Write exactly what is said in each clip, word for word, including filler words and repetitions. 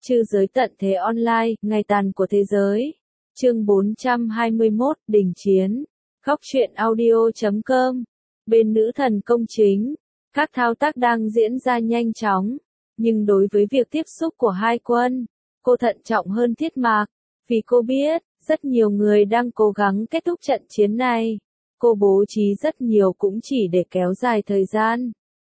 Chư giới tận thế online, ngày tàn của thế giới. Chương bốn trăm hai mươi mốt, đình chiến. Góc truyện audio chấm com. Bên nữ thần công chính, các thao tác đang diễn ra nhanh chóng, nhưng đối với việc tiếp xúc của hai quân, cô thận trọng hơn Thiết Mạc, vì cô biết, rất nhiều người đang cố gắng kết thúc trận chiến này. Cô bố trí rất nhiều cũng chỉ để kéo dài thời gian.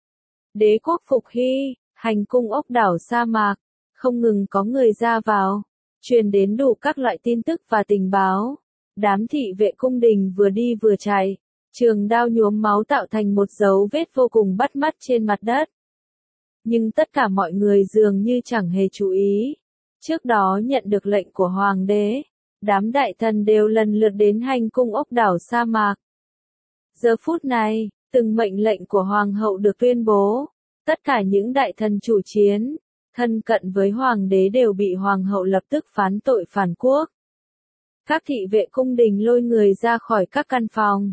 Đế quốc Phục Hy, hành cung ốc đảo sa mạc, không ngừng có người ra vào, truyền đến đủ các loại tin tức và tình báo. Đám thị vệ cung đình vừa đi vừa chạy, trường đao nhuốm máu tạo thành một dấu vết vô cùng bắt mắt trên mặt đất. Nhưng tất cả mọi người dường như chẳng hề chú ý. Trước đó nhận được lệnh của hoàng đế, đám đại thần đều lần lượt đến hành cung ốc đảo sa mạc. Giờ phút này, từng mệnh lệnh của hoàng hậu được tuyên bố, tất cả những đại thần chủ chiến, thân cận với hoàng đế đều bị hoàng hậu lập tức phán tội phản quốc. Các thị vệ cung đình lôi người ra khỏi các căn phòng.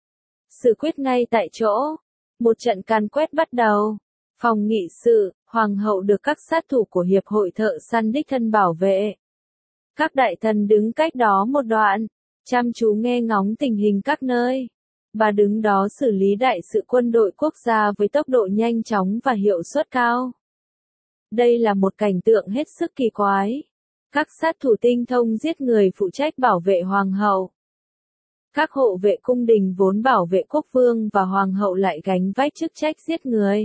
Xử quyết ngay tại chỗ. Một trận càn quét bắt đầu. Phòng nghị sự, hoàng hậu được các sát thủ của hiệp hội thợ săn đích thân bảo vệ. Các đại thần đứng cách đó một đoạn, chăm chú nghe ngóng tình hình các nơi. Bà đứng đó xử lý đại sự quân đội quốc gia với tốc độ nhanh chóng và hiệu suất cao. Đây là một cảnh tượng hết sức kỳ quái. Các sát thủ tinh thông giết người phụ trách bảo vệ hoàng hậu. Các hộ vệ cung đình vốn bảo vệ quốc vương và hoàng hậu lại gánh vác chức trách giết người.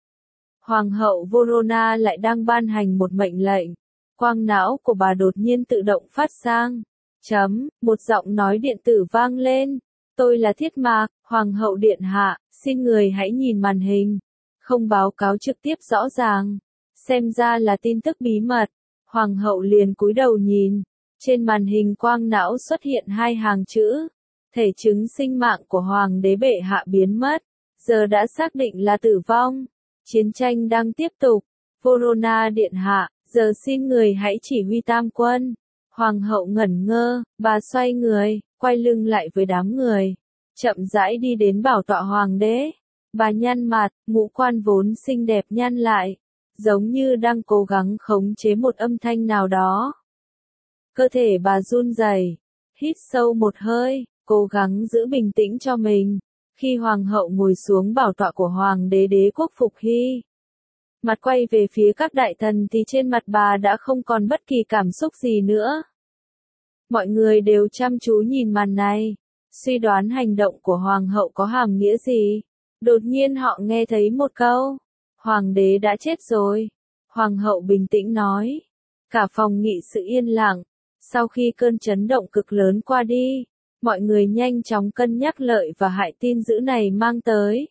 Hoàng hậu Vorona lại đang ban hành một mệnh lệnh. Quang não của bà đột nhiên tự động phát sang. Chấm, một giọng nói điện tử vang lên. Tôi là Thiết Mạc, hoàng hậu điện hạ, xin người hãy nhìn màn hình. Không báo cáo trực tiếp rõ ràng. Xem ra là tin tức bí mật. Hoàng hậu liền cúi đầu nhìn. Trên màn hình quang não xuất hiện hai hàng chữ. Thể chứng sinh mạng của hoàng đế bệ hạ biến mất. Giờ đã xác định là tử vong. Chiến tranh đang tiếp tục. Vorona điện hạ, giờ xin người hãy chỉ huy tam quân. Hoàng hậu ngẩn ngơ, bà xoay người, quay lưng lại với đám người. Chậm rãi đi đến bảo tọa hoàng đế. Bà nhăn mặt, ngũ quan vốn xinh đẹp nhăn lại. Giống như đang cố gắng khống chế một âm thanh nào đó. Cơ thể bà run rẩy, hít sâu một hơi, cố gắng giữ bình tĩnh cho mình. Khi hoàng hậu ngồi xuống bảo tọa của hoàng đế đế quốc Phục Hy, mặt quay về phía các đại thần thì trên mặt bà đã không còn bất kỳ cảm xúc gì nữa. Mọi người đều chăm chú nhìn màn này, suy đoán hành động của hoàng hậu có hàm nghĩa gì. Đột nhiên họ nghe thấy một câu. Hoàng đế đã chết rồi. Hoàng hậu bình tĩnh nói. Cả phòng nghị sự yên lặng. Sau khi cơn chấn động cực lớn qua đi, mọi người nhanh chóng cân nhắc lợi và hại tin dữ này mang tới.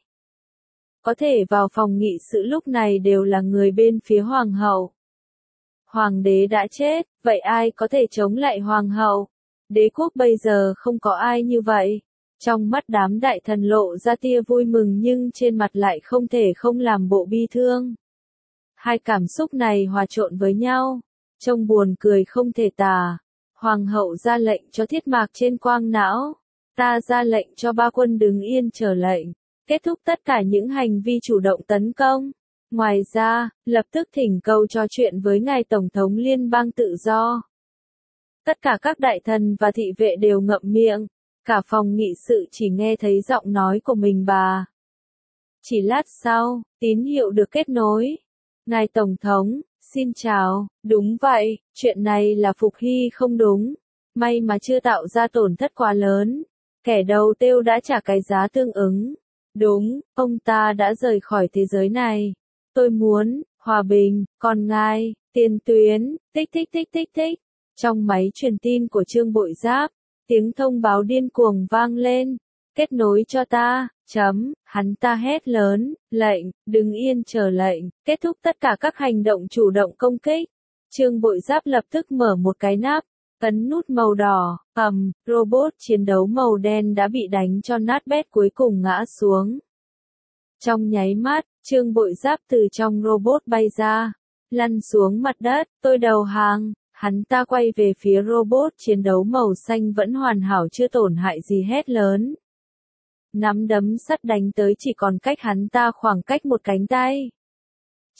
Có thể vào phòng nghị sự lúc này đều là người bên phía hoàng hậu. Hoàng đế đã chết, vậy ai có thể chống lại hoàng hậu? Đế quốc bây giờ không có ai như vậy. Trong mắt đám đại thần lộ ra tia vui mừng nhưng trên mặt lại không thể không làm bộ bi thương. Hai cảm xúc này hòa trộn với nhau, trông buồn cười không thể tả. Hoàng hậu ra lệnh cho Thiết Mạc trên quang não. Ta ra lệnh cho ba quân đứng yên chờ lệnh. Kết thúc tất cả những hành vi chủ động tấn công. Ngoài ra, lập tức thỉnh cầu trò chuyện với ngài Tổng thống Liên bang Tự do. Tất cả các đại thần và thị vệ đều ngậm miệng. Cả phòng nghị sự chỉ nghe thấy giọng nói của mình bà. Chỉ lát sau, tín hiệu được kết nối. Ngài Tổng thống, xin chào, đúng vậy, chuyện này là Phục Hy không đúng. May mà chưa tạo ra tổn thất quá lớn. Kẻ đầu tiêu đã trả cái giá tương ứng. Đúng, ông ta đã rời khỏi thế giới này. Tôi muốn, hòa bình, còn ngài, tiền tuyến, tích tích tích tích tích. Trong máy truyền tin của Trương Bội Giáp, tiếng thông báo điên cuồng vang lên. Kết nối cho ta, chấm, hắn ta hét lớn, lệnh, đứng yên chờ lệnh, kết thúc tất cả các hành động chủ động công kích. Trương Bội Giáp lập tức mở một cái nắp, ấn nút màu đỏ, ầm, robot chiến đấu màu đen đã bị đánh cho nát bét cuối cùng ngã xuống. Trong nháy mắt, Trương Bội Giáp từ trong robot bay ra, lăn xuống mặt đất, tôi đầu hàng. Hắn ta quay về phía robot chiến đấu màu xanh vẫn hoàn hảo chưa tổn hại gì hét lớn. Nắm đấm sắt đánh tới chỉ còn cách hắn ta khoảng cách một cánh tay.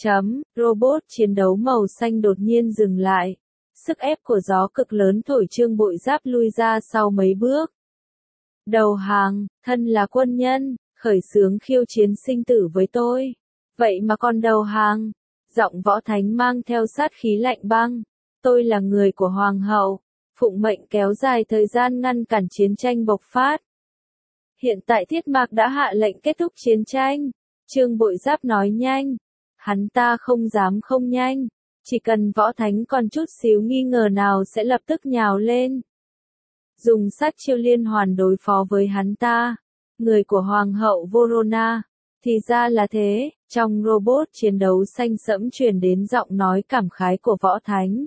Chấm, robot chiến đấu màu xanh đột nhiên dừng lại. Sức ép của gió cực lớn thổi Trương Bội Giáp lui ra sau mấy bước. Đầu hàng, thân là quân nhân, khởi xướng khiêu chiến sinh tử với tôi. Vậy mà còn đầu hàng. Giọng Võ Thánh mang theo sát khí lạnh băng. Tôi là người của Hoàng hậu, phụng mệnh kéo dài thời gian ngăn cản chiến tranh bộc phát. Hiện tại Thiết Mạc đã hạ lệnh kết thúc chiến tranh. Trương Bội Giáp nói nhanh. Hắn ta không dám không nhanh. Chỉ cần Võ Thánh còn chút xíu nghi ngờ nào sẽ lập tức nhào lên. Dùng sát chiêu liên hoàn đối phó với hắn ta. Người của Hoàng hậu Vorona. Thì ra là thế, trong robot chiến đấu xanh sẫm truyền đến giọng nói cảm khái của Võ Thánh.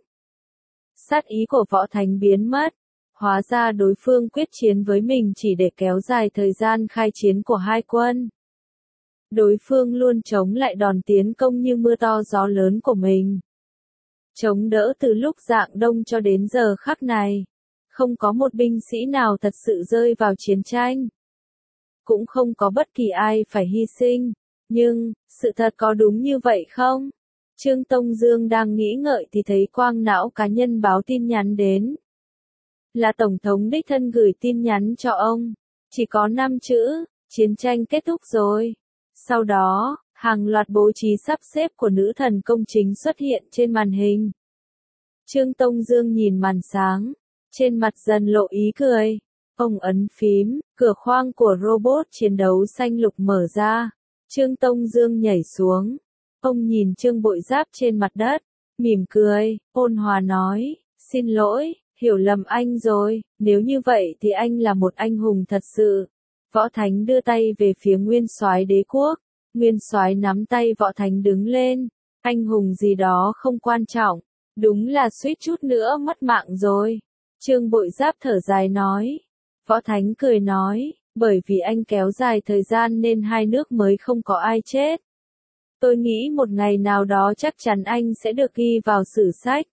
Sát ý của Võ Thánh biến mất. Hóa ra đối phương quyết chiến với mình chỉ để kéo dài thời gian khai chiến của hai quân. Đối phương luôn chống lại đòn tiến công như mưa to gió lớn của mình. Chống đỡ từ lúc rạng đông cho đến giờ khắc này. Không có một binh sĩ nào thật sự rơi vào chiến tranh. Cũng không có bất kỳ ai phải hy sinh. Nhưng, sự thật có đúng như vậy không? Trương Tông Dương đang nghĩ ngợi thì thấy quang não cá nhân báo tin nhắn đến. Là Tổng thống đích thân gửi tin nhắn cho ông. Chỉ có năm chữ, chiến tranh kết thúc rồi. Sau đó, hàng loạt bố trí sắp xếp của nữ thần công chính xuất hiện trên màn hình. Trương Tông Dương nhìn màn sáng, trên mặt dần lộ ý cười. Ông ấn phím, cửa khoang của robot chiến đấu xanh lục mở ra. Trương Tông Dương nhảy xuống. Ông nhìn Trương Bội Giáp trên mặt đất, mỉm cười, ôn hòa nói, xin lỗi, hiểu lầm anh rồi, nếu như vậy thì anh là một anh hùng thật sự. Võ Thánh đưa tay về phía Nguyên Soái Đế quốc. Nguyên Soái nắm tay Võ Thánh đứng lên. Anh hùng gì đó không quan trọng, đúng là suýt chút nữa mất mạng rồi. Trương Bội Giáp thở dài nói. Võ Thánh cười nói, bởi vì anh kéo dài thời gian nên hai nước mới không có ai chết. Tôi nghĩ một ngày nào đó chắc chắn anh sẽ được ghi vào sử sách.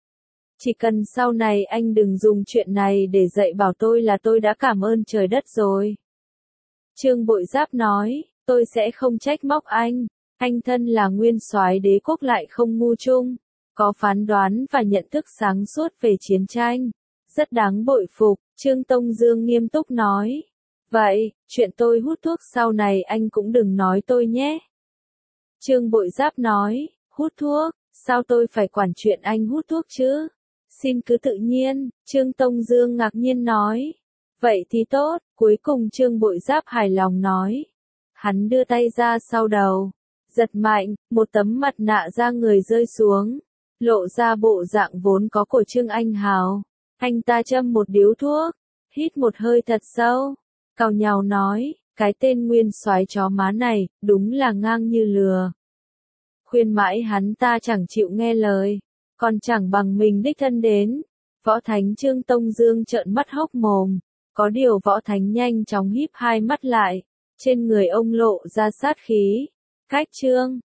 Chỉ cần sau này anh đừng dùng chuyện này để dạy bảo tôi là tôi đã cảm ơn trời đất rồi. Trương Bội Giáp nói, tôi sẽ không trách móc anh. Anh thân là Nguyên Soái Đế quốc lại không ngu chung. Có phán đoán và nhận thức sáng suốt về chiến tranh. Rất đáng bội phục, Trương Tông Dương nghiêm túc nói. Vậy, chuyện tôi hút thuốc sau này anh cũng đừng nói tôi nhé. Trương Bội Giáp nói, hút thuốc, sao tôi phải quản chuyện anh hút thuốc chứ? Xin cứ tự nhiên, Trương Tông Dương ngạc nhiên nói. Vậy thì tốt, cuối cùng Trương Bội Giáp hài lòng nói. Hắn đưa tay ra sau đầu, giật mạnh, một tấm mặt nạ da người rơi xuống, lộ ra bộ dạng vốn có của Trương Anh Hào. Anh ta châm một điếu thuốc, hít một hơi thật sâu, càu nhàu nói, cái tên Nguyên Soái chó má này, đúng là ngang như lừa. Khuyên mãi hắn ta chẳng chịu nghe lời, còn chẳng bằng mình đích thân đến. Võ Thánh Trương Tông Dương trợn mắt hốc mồm, có điều Võ Thánh nhanh chóng híp hai mắt lại, trên người ông lộ ra sát khí. Cách Trương